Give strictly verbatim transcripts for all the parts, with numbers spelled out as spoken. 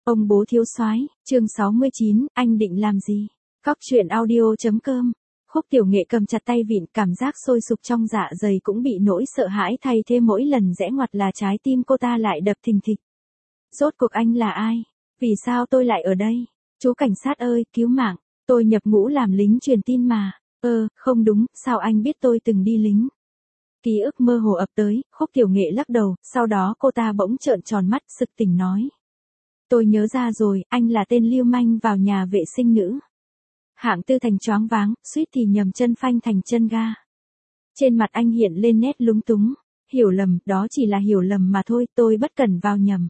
Ông bố thiếu soái, chương sáu mươi chín, anh định làm gì? Cóc truyện audio chấm com. Khúc Tiểu Nghệ cầm chặt tay vịn, cảm giác sôi sục trong dạ dày cũng bị nỗi sợ hãi thay thế, mỗi lần rẽ ngoặt là trái tim cô ta lại đập thình thịch. Rốt cuộc anh là ai? Vì sao tôi lại ở đây? Chú cảnh sát ơi, cứu mạng, tôi nhập ngũ làm lính truyền tin mà. Ơ, không đúng, sao anh biết tôi từng đi lính? Ký ức mơ hồ ập tới, Khúc Tiểu Nghệ lắc đầu, sau đó cô ta bỗng trợn tròn mắt, sực tỉnh nói. Tôi nhớ ra rồi, anh là tên lưu manh vào nhà vệ sinh nữ. Hạng Tư Thành choáng váng, suýt thì nhầm chân phanh thành chân ga. Trên mặt anh hiện lên nét lúng túng. Hiểu lầm, đó chỉ là hiểu lầm mà thôi, tôi bất cẩn vào nhầm.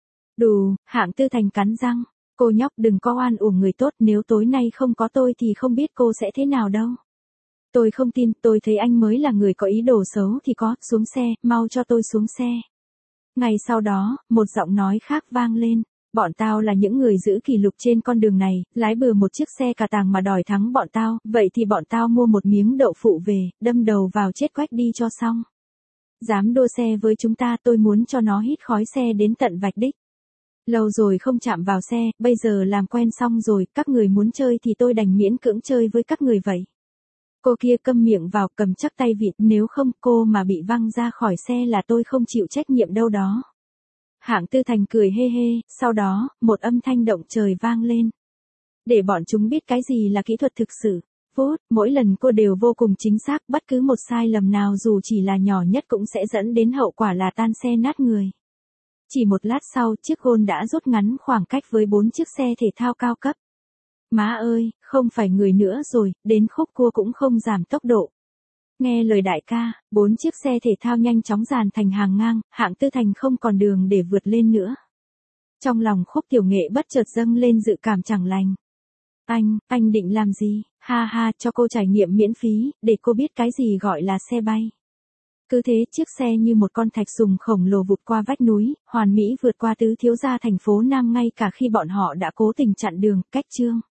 Đù, Hạng Tư Thành cắn răng. Cô nhóc đừng có oan uổng người tốt, nếu tối nay không có tôi thì không biết cô sẽ thế nào đâu. Tôi không tin, tôi thấy anh mới là người có ý đồ xấu thì có, xuống xe, mau cho tôi xuống xe. Ngày sau đó, một giọng nói khác vang lên. Bọn tao là những người giữ kỷ lục trên con đường này, lái bừa một chiếc xe cà tàng mà đòi thắng bọn tao, vậy thì bọn tao mua một miếng đậu phụ về, đâm đầu vào chết quách đi cho xong. Dám đua xe với chúng ta, tôi muốn cho nó hít khói xe đến tận vạch đích. Lâu rồi không chạm vào xe, bây giờ làm quen xong rồi, các người muốn chơi thì tôi đành miễn cưỡng chơi với các người vậy. Cô kia câm miệng vào, cầm chắc tay vịt, nếu không cô mà bị văng ra khỏi xe là tôi không chịu trách nhiệm đâu đó. Hạng Tư Thành cười hê hê, sau đó, một âm thanh động trời vang lên. Để bọn chúng biết cái gì là kỹ thuật thực sự. Vốt, mỗi lần cô đều vô cùng chính xác, bất cứ một sai lầm nào dù chỉ là nhỏ nhất cũng sẽ dẫn đến hậu quả là tan xe nát người. Chỉ một lát sau, chiếc Gôn đã rút ngắn khoảng cách với bốn chiếc xe thể thao cao cấp. Má ơi, không phải người nữa rồi, đến khúc cua cũng không giảm tốc độ. Nghe lời đại ca, bốn chiếc xe thể thao nhanh chóng dàn thành hàng ngang, Hạng Tư Thành không còn đường để vượt lên nữa. Trong lòng Khúc Tiểu Nghệ bất chợt dâng lên dự cảm chẳng lành. Anh, anh định làm gì? Ha ha, cho cô trải nghiệm miễn phí, để cô biết cái gì gọi là xe bay. Cứ thế, chiếc xe như một con thạch sùng khổng lồ vụt qua vách núi, hoàn mỹ vượt qua tứ thiếu gia thành phố Nam ngay cả khi bọn họ đã cố tình chặn đường, cách chương.